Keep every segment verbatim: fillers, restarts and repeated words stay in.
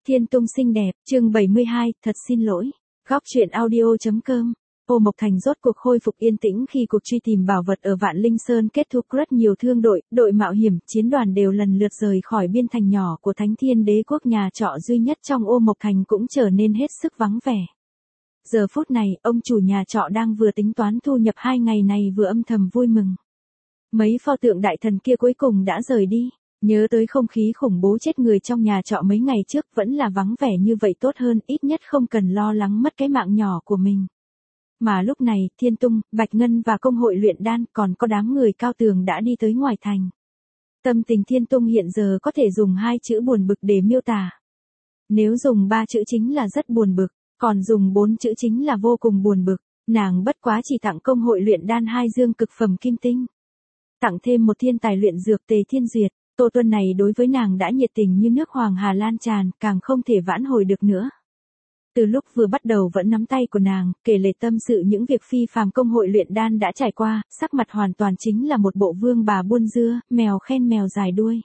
Thiên Tung xinh đẹp, chương bảy mươi hai, thật xin lỗi. Góc truyện audio.com. Ô Mộc Thành rốt cuộc khôi phục yên tĩnh khi cuộc truy tìm bảo vật ở Vạn Linh Sơn kết thúc, rất nhiều thương đội, đội mạo hiểm, chiến đoàn đều lần lượt rời khỏi biên thành nhỏ của Thánh Thiên Đế quốc. Nhà trọ duy nhất trong Ô Mộc Thành cũng trở nên hết sức vắng vẻ. Giờ phút này, ông chủ nhà trọ đang vừa tính toán thu nhập hai ngày này vừa âm thầm vui mừng. Mấy pho tượng đại thần kia cuối cùng đã rời đi. Nhớ tới không khí khủng bố chết người trong nhà trọ mấy ngày trước, vẫn là vắng vẻ như vậy tốt hơn, ít nhất không cần lo lắng mất cái mạng nhỏ của mình. Mà lúc này, Thiên Tung, Bạch Ngân và công hội luyện đan còn có đám người cao tường đã đi tới ngoài thành. Tâm tình Thiên Tung hiện giờ có thể dùng hai chữ buồn bực để miêu tả. Nếu dùng ba chữ chính là rất buồn bực, còn dùng bốn chữ chính là vô cùng buồn bực. Nàng bất quá chỉ tặng công hội luyện đan hai dương cực phẩm kim tinh. Tặng thêm một thiên tài luyện dược Tề Thiên Duyệt. Tô Tuân này đối với nàng đã nhiệt tình như nước Hoàng Hà lan tràn, càng không thể vãn hồi được nữa. Từ lúc vừa bắt đầu vẫn nắm tay của nàng, kể lể tâm sự những việc phi phàm công hội luyện đan đã trải qua, sắc mặt hoàn toàn chính là một bộ vương bà buôn dưa, mèo khen mèo dài đuôi.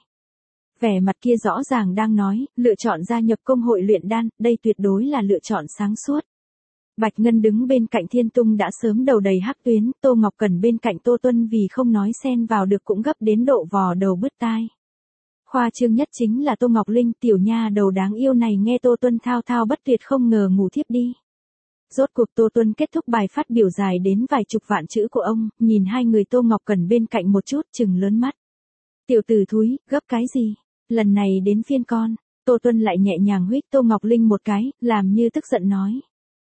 Vẻ mặt kia rõ ràng đang nói, lựa chọn gia nhập công hội luyện đan, đây tuyệt đối là lựa chọn sáng suốt. Bạch Ngân đứng bên cạnh Thiên Tung đã sớm đầu đầy hắc tuyến, Tô Ngọc Cẩn bên cạnh Tô Tuân vì không nói xen vào được cũng gấp đến độ vò đầu bứt tai. Khoa trương nhất chính là Tô Ngọc Linh, tiểu nha đầu đáng yêu này nghe Tô Tuân thao thao bất tuyệt không ngờ ngủ thiếp đi. Rốt cuộc Tô Tuân kết thúc bài phát biểu dài đến vài chục vạn chữ của ông, nhìn hai người Tô Ngọc Cẩn bên cạnh một chút chừng lớn mắt. Tiểu tử thúi, gấp cái gì? Lần này đến phiên con. Tô Tuân lại nhẹ nhàng huých Tô Ngọc Linh một cái, làm như tức giận nói.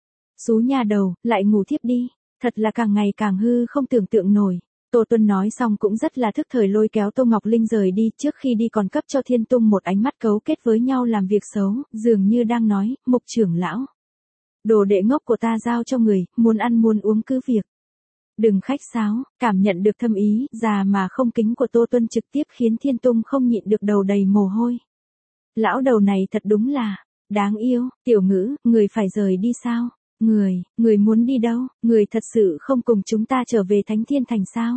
Xú nha đầu, lại ngủ thiếp đi, thật là càng ngày càng hư không tưởng tượng nổi. Tô Tuân nói xong cũng rất là thức thời lôi kéo Tô Ngọc Linh rời đi, trước khi đi còn cấp cho Thiên Tung một ánh mắt cấu kết với nhau làm việc xấu, dường như đang nói, Mục trưởng lão. Đồ đệ ngốc của ta giao cho người, muốn ăn muốn uống cứ việc. Đừng khách sáo, cảm nhận được thâm ý, già mà không kính của Tô Tuân trực tiếp khiến Thiên Tung không nhịn được đầu đầy mồ hôi. Lão đầu này thật đúng là, đáng yêu, tiểu ngữ, người phải rời đi sao? Người, người muốn đi đâu, người thật sự không cùng chúng ta trở về Thánh Thiên Thành sao?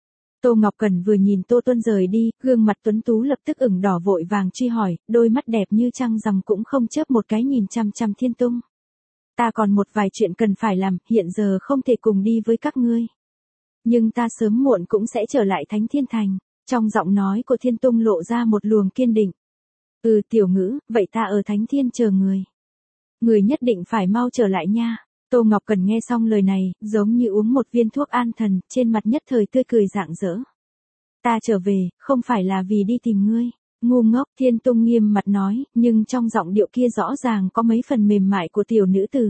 Tô Ngọc Cẩn vừa nhìn Tô Tuân rời đi, gương mặt tuấn tú lập tức ửng đỏ vội vàng truy hỏi, đôi mắt đẹp như trăng rằm cũng không chớp một cái nhìn chăm chăm Thiên Tung. Ta còn một vài chuyện cần phải làm, hiện giờ không thể cùng đi với các ngươi. Nhưng ta sớm muộn cũng sẽ trở lại Thánh Thiên Thành. Trong giọng nói của Thiên Tung lộ ra một luồng kiên định. Ừ tiểu ngữ, vậy ta ở Thánh Thiên chờ người. Người nhất định phải mau trở lại nha. Tô Ngọc Cẩn nghe xong lời này, giống như uống một viên thuốc an thần, trên mặt nhất thời tươi cười rạng rỡ. Ta trở về, không phải là vì đi tìm ngươi. Ngu ngốc, Thiên Tung nghiêm mặt nói, nhưng trong giọng điệu kia rõ ràng có mấy phần mềm mại của tiểu nữ tử.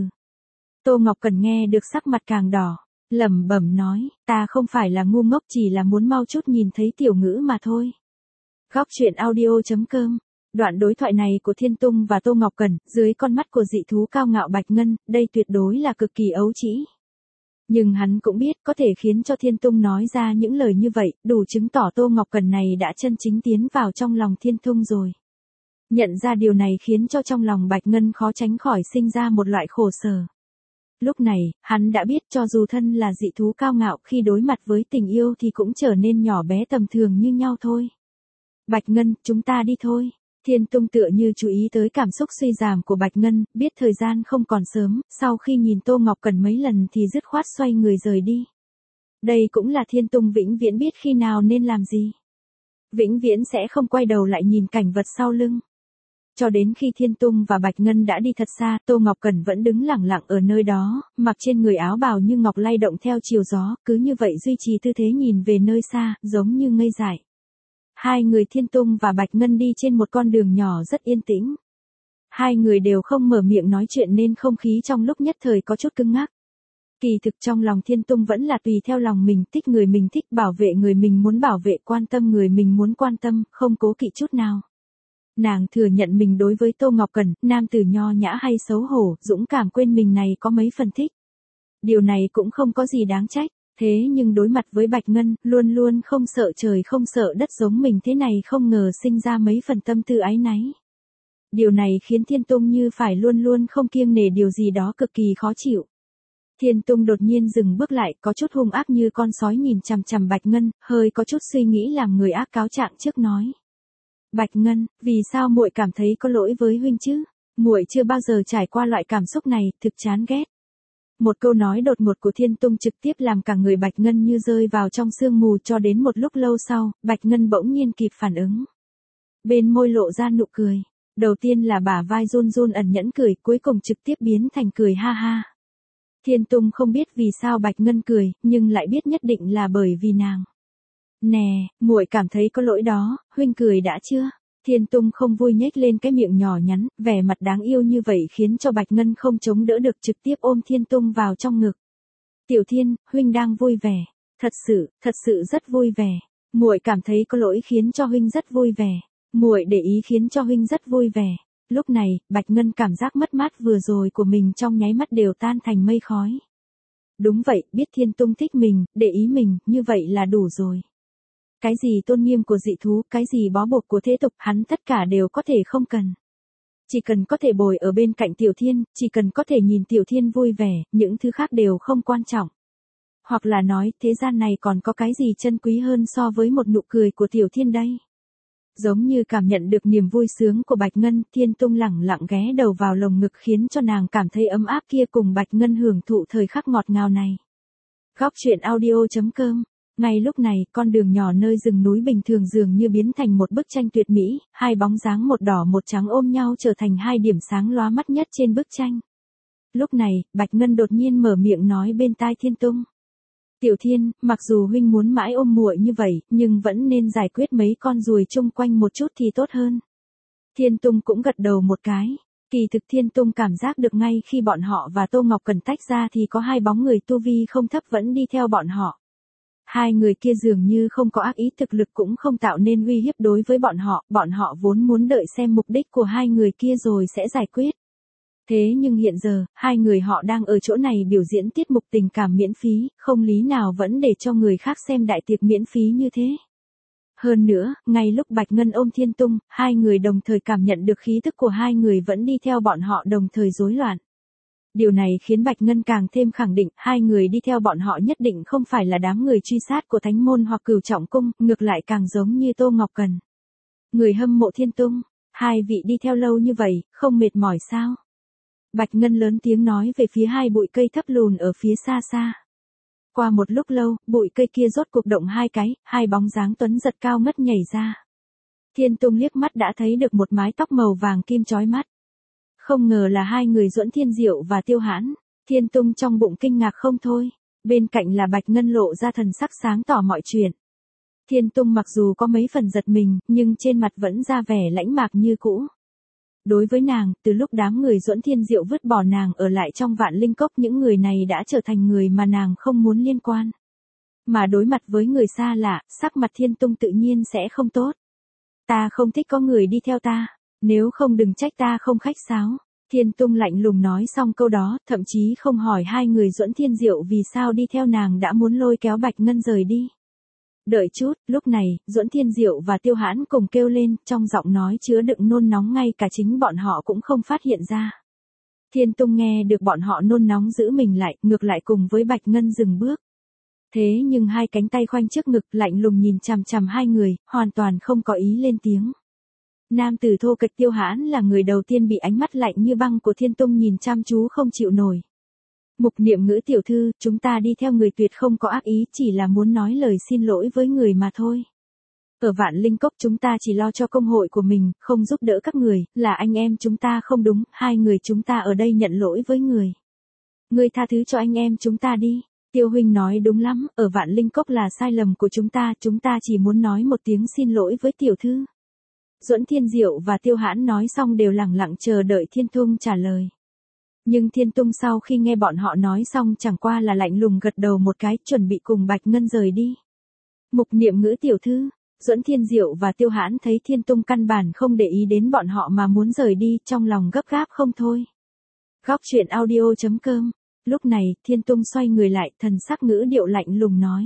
Tô Ngọc Cẩn nghe được sắc mặt càng đỏ, lẩm bẩm nói, ta không phải là ngu ngốc, chỉ là muốn mau chút nhìn thấy tiểu ngữ mà thôi. Góc truyện audio.com. Đoạn đối thoại này của Thiên Tung và Tô Ngọc Cẩn, dưới con mắt của dị thú cao ngạo Bạch Ngân, đây tuyệt đối là cực kỳ ấu trĩ. Nhưng hắn cũng biết có thể khiến cho Thiên Tung nói ra những lời như vậy, đủ chứng tỏ Tô Ngọc Cẩn này đã chân chính tiến vào trong lòng Thiên Tung rồi. Nhận ra điều này khiến cho trong lòng Bạch Ngân khó tránh khỏi sinh ra một loại khổ sở. Lúc này, hắn đã biết cho dù thân là dị thú cao ngạo khi đối mặt với tình yêu thì cũng trở nên nhỏ bé tầm thường như nhau thôi. Bạch Ngân, chúng ta đi thôi. Thiên Tung tựa như chú ý tới cảm xúc suy giảm của Bạch Ngân, biết thời gian không còn sớm, sau khi nhìn Tô Ngọc Cẩn mấy lần thì dứt khoát xoay người rời đi. Đây cũng là Thiên Tung vĩnh viễn biết khi nào nên làm gì. Vĩnh viễn sẽ không quay đầu lại nhìn cảnh vật sau lưng. Cho đến khi Thiên Tung và Bạch Ngân đã đi thật xa, Tô Ngọc Cẩn vẫn đứng lặng lặng ở nơi đó, mặc trên người áo bào như ngọc lay động theo chiều gió, cứ như vậy duy trì tư thế nhìn về nơi xa, giống như ngây dại. Hai người Thiên Tung và Bạch Ngân đi trên một con đường nhỏ rất yên tĩnh. Hai người đều không mở miệng nói chuyện nên không khí trong lúc nhất thời có chút cứng ngắc. Kỳ thực trong lòng Thiên Tung vẫn là tùy theo lòng mình, thích người mình thích, bảo vệ người mình muốn bảo vệ, quan tâm người mình muốn quan tâm, không cố kỵ chút nào. Nàng thừa nhận mình đối với Tô Ngọc Cẩn, nam tử nho nhã hay xấu hổ, dũng cảm quên mình này có mấy phần thích. Điều này cũng không có gì đáng trách. Thế nhưng đối mặt với Bạch Ngân, luôn luôn không sợ trời không sợ đất giống mình thế này không ngờ sinh ra mấy phần tâm tư áy náy. Điều này khiến Thiên Tung như phải luôn luôn không kiêng nể điều gì đó cực kỳ khó chịu. Thiên Tung đột nhiên dừng bước lại, có chút hung ác như con sói nhìn chằm chằm Bạch Ngân, hơi có chút suy nghĩ làm người ác cáo trạng trước nói. Bạch Ngân, vì sao muội cảm thấy có lỗi với huynh chứ? Muội chưa bao giờ trải qua loại cảm xúc này, thực chán ghét. Một câu nói đột ngột của Thiên Tung trực tiếp làm cả người Bạch Ngân như rơi vào trong sương mù, cho đến một lúc lâu sau, Bạch Ngân bỗng nhiên kịp phản ứng. Bên môi lộ ra nụ cười. Đầu tiên là bả vai run run ẩn nhẫn cười, cuối cùng trực tiếp biến thành cười ha ha. Thiên Tung không biết vì sao Bạch Ngân cười, nhưng lại biết nhất định là bởi vì nàng. Nè, muội cảm thấy có lỗi đó, huynh cười đã chưa? Thiên Tung không vui nhếch lên cái miệng nhỏ nhắn, vẻ mặt đáng yêu như vậy khiến cho Bạch Ngân không chống đỡ được, trực tiếp ôm Thiên Tung vào trong ngực. Tiểu Thiên, huynh đang vui vẻ. Thật sự, thật sự rất vui vẻ. Muội cảm thấy có lỗi khiến cho huynh rất vui vẻ. Muội để ý khiến cho huynh rất vui vẻ. Lúc này, Bạch Ngân cảm giác mất mát vừa rồi của mình trong nháy mắt đều tan thành mây khói. Đúng vậy, biết Thiên Tung thích mình, để ý mình, như vậy là đủ rồi. Cái gì tôn nghiêm của dị thú, cái gì bó buộc của thế tục, hắn tất cả đều có thể không cần. Chỉ cần có thể bồi ở bên cạnh Tiểu Thiên, chỉ cần có thể nhìn Tiểu Thiên vui vẻ, những thứ khác đều không quan trọng. Hoặc là nói, thế gian này còn có cái gì chân quý hơn so với một nụ cười của Tiểu Thiên đây? Giống như cảm nhận được niềm vui sướng của Bạch Ngân, Thiên Tung lẳng lặng ghé đầu vào lồng ngực khiến cho nàng cảm thấy ấm áp kia, cùng Bạch Ngân hưởng thụ thời khắc ngọt ngào này. Góc truyện audio chấm com. Ngay lúc này, con đường nhỏ nơi rừng núi bình thường dường như biến thành một bức tranh tuyệt mỹ, hai bóng dáng một đỏ một trắng ôm nhau trở thành hai điểm sáng lóa mắt nhất trên bức tranh. Lúc này, Bạch Ngân đột nhiên mở miệng nói bên tai Thiên Tung. Tiểu Thiên, mặc dù huynh muốn mãi ôm muội như vậy, nhưng vẫn nên giải quyết mấy con ruồi chung quanh một chút thì tốt hơn. Thiên Tung cũng gật đầu một cái. Kỳ thực Thiên Tung cảm giác được ngay khi bọn họ và Tô Ngọc Cần tách ra thì có hai bóng người tu vi không thấp vẫn đi theo bọn họ. Hai người kia dường như không có ác ý, thực lực cũng không tạo nên uy hiếp đối với bọn họ, bọn họ vốn muốn đợi xem mục đích của hai người kia rồi sẽ giải quyết. Thế nhưng hiện giờ, hai người họ đang ở chỗ này biểu diễn tiết mục tình cảm miễn phí, không lý nào vẫn để cho người khác xem đại tiệc miễn phí như thế. Hơn nữa, ngay lúc Bạch Ngân ôm Thiên Tung, hai người đồng thời cảm nhận được khí tức của hai người vẫn đi theo bọn họ đồng thời rối loạn. Điều này khiến Bạch Ngân càng thêm khẳng định, hai người đi theo bọn họ nhất định không phải là đám người truy sát của Thánh Môn hoặc Cửu Trọng Cung, ngược lại càng giống như Tô Ngọc Cần. Người hâm mộ Thiên Tung, hai vị đi theo lâu như vậy, không mệt mỏi sao? Bạch Ngân lớn tiếng nói về phía hai bụi cây thấp lùn ở phía xa xa. Qua một lúc lâu, bụi cây kia rốt cuộc động hai cái, hai bóng dáng tuấn giật cao ngất nhảy ra. Thiên Tung liếc mắt đã thấy được một mái tóc màu vàng kim chói mắt. Không ngờ là hai người Duẫn Thiên Diệu và Tiêu Hãn. Thiên Tung trong bụng kinh ngạc không thôi. Bên cạnh là Bạch Ngân lộ ra thần sắc sáng tỏ mọi chuyện. Thiên Tung mặc dù có mấy phần giật mình, nhưng trên mặt vẫn ra vẻ lãnh mạc như cũ. Đối với nàng, từ lúc đám người Duẫn Thiên Diệu vứt bỏ nàng ở lại trong Vạn Linh Cốc, những người này đã trở thành người mà nàng không muốn liên quan. Mà đối mặt với người xa lạ, sắc mặt Thiên Tung tự nhiên sẽ không tốt. Ta không thích có người đi theo ta, nếu không đừng trách ta không khách sáo. Thiên Tung lạnh lùng nói xong câu đó, thậm chí không hỏi hai người Duẫn Thiên Diệu vì sao đi theo nàng đã muốn lôi kéo Bạch Ngân rời đi. Đợi chút, lúc này, Duẫn Thiên Diệu và Tiêu Hãn cùng kêu lên, trong giọng nói chứa đựng nôn nóng, ngay cả chính bọn họ cũng không phát hiện ra. Thiên Tung nghe được bọn họ nôn nóng giữ mình lại, ngược lại cùng với Bạch Ngân dừng bước. Thế nhưng hai cánh tay khoanh trước ngực, lạnh lùng nhìn chằm chằm hai người, hoàn toàn không có ý lên tiếng. Nam tử thô kệch Tiêu Hãn là người đầu tiên bị ánh mắt lạnh như băng của Thiên Tung nhìn chăm chú không chịu nổi. Mục Niệm Ngữ tiểu thư, chúng ta đi theo người tuyệt không có ác ý, chỉ là muốn nói lời xin lỗi với người mà thôi. Ở Vạn Linh Cốc chúng ta chỉ lo cho công hội của mình, không giúp đỡ các người, là anh em chúng ta không đúng, hai người chúng ta ở đây nhận lỗi với người. Người tha thứ cho anh em chúng ta đi. Tiêu huynh nói đúng lắm, ở Vạn Linh Cốc là sai lầm của chúng ta, chúng ta chỉ muốn nói một tiếng xin lỗi với tiểu thư. Duẫn Thiên Diệu và Tiêu Hãn nói xong đều lẳng lặng chờ đợi Thiên Tung trả lời. Nhưng Thiên Tung sau khi nghe bọn họ nói xong chẳng qua là lạnh lùng gật đầu một cái, chuẩn bị cùng Bạch Ngân rời đi. Mục Niệm Ngữ tiểu thư, Duẫn Thiên Diệu và Tiêu Hãn thấy Thiên Tung căn bản không để ý đến bọn họ mà muốn rời đi, trong lòng gấp gáp không thôi. Góc truyện audio chấm com. Lúc này, Thiên Tung xoay người lại, thần sắc ngữ điệu lạnh lùng nói.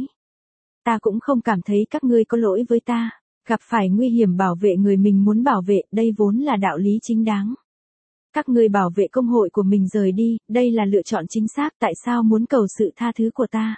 Ta cũng không cảm thấy các ngươi có lỗi với ta, gặp phải nguy hiểm bảo vệ người mình muốn bảo vệ, đây vốn là đạo lý chính đáng. Các ngươi bảo vệ công hội của mình rời đi, đây là lựa chọn chính xác, tại sao muốn cầu sự tha thứ của ta?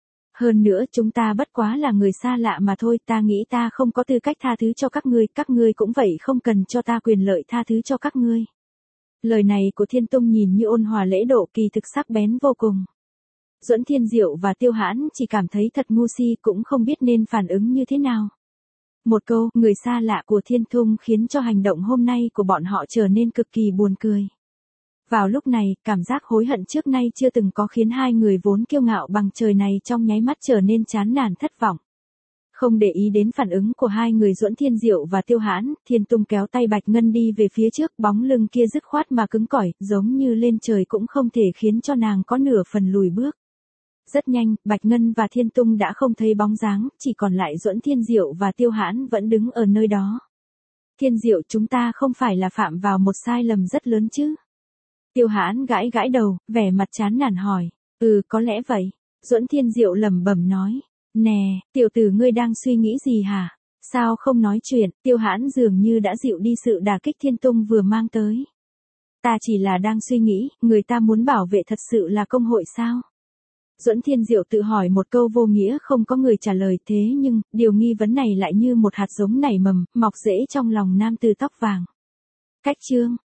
Hơn nữa chúng ta bất quá là người xa lạ mà thôi, ta nghĩ ta không có tư cách tha thứ cho các ngươi, các ngươi cũng vậy không cần cho ta quyền lợi tha thứ cho các ngươi. Lời này của Thiên Tung nhìn như ôn hòa lễ độ, kỳ thực sắc bén vô cùng. Duẫn Thiên Diệu và Tiêu Hãn chỉ cảm thấy thật ngu si, cũng không biết nên phản ứng như thế nào. Một câu, người xa lạ của Thiên Tung khiến cho hành động hôm nay của bọn họ trở nên cực kỳ buồn cười. Vào lúc này, cảm giác hối hận trước nay chưa từng có khiến hai người vốn kiêu ngạo bằng trời này trong nháy mắt trở nên chán nản thất vọng. Không để ý đến phản ứng của hai người Duẫn Thiên Diệu và Tiêu Hãn, Thiên Tung kéo tay Bạch Ngân đi về phía trước, bóng lưng kia dứt khoát mà cứng cỏi, giống như lên trời cũng không thể khiến cho nàng có nửa phần lùi bước. Rất nhanh, Bạch Ngân và Thiên Tung đã không thấy bóng dáng, chỉ còn lại Duẫn Thiên Diệu và Tiêu Hãn vẫn đứng ở nơi đó. Thiên Diệu, chúng ta không phải là phạm vào một sai lầm rất lớn chứ? Tiêu Hãn gãi gãi đầu, vẻ mặt chán nản hỏi. Ừ, có lẽ vậy. Duẫn Thiên Diệu lẩm bẩm nói. Nè, tiểu tử ngươi đang suy nghĩ gì hả? Sao không nói chuyện? Tiêu Hãn dường như đã dịu đi sự đả kích Thiên Tung vừa mang tới. Ta chỉ là đang suy nghĩ, người ta muốn bảo vệ thật sự là công hội sao? Duẫn Thiên Diệu tự hỏi một câu vô nghĩa, không có người trả lời, thế nhưng, điều nghi vấn này lại như một hạt giống nảy mầm, mọc rễ trong lòng nam tử tóc vàng. Cách chương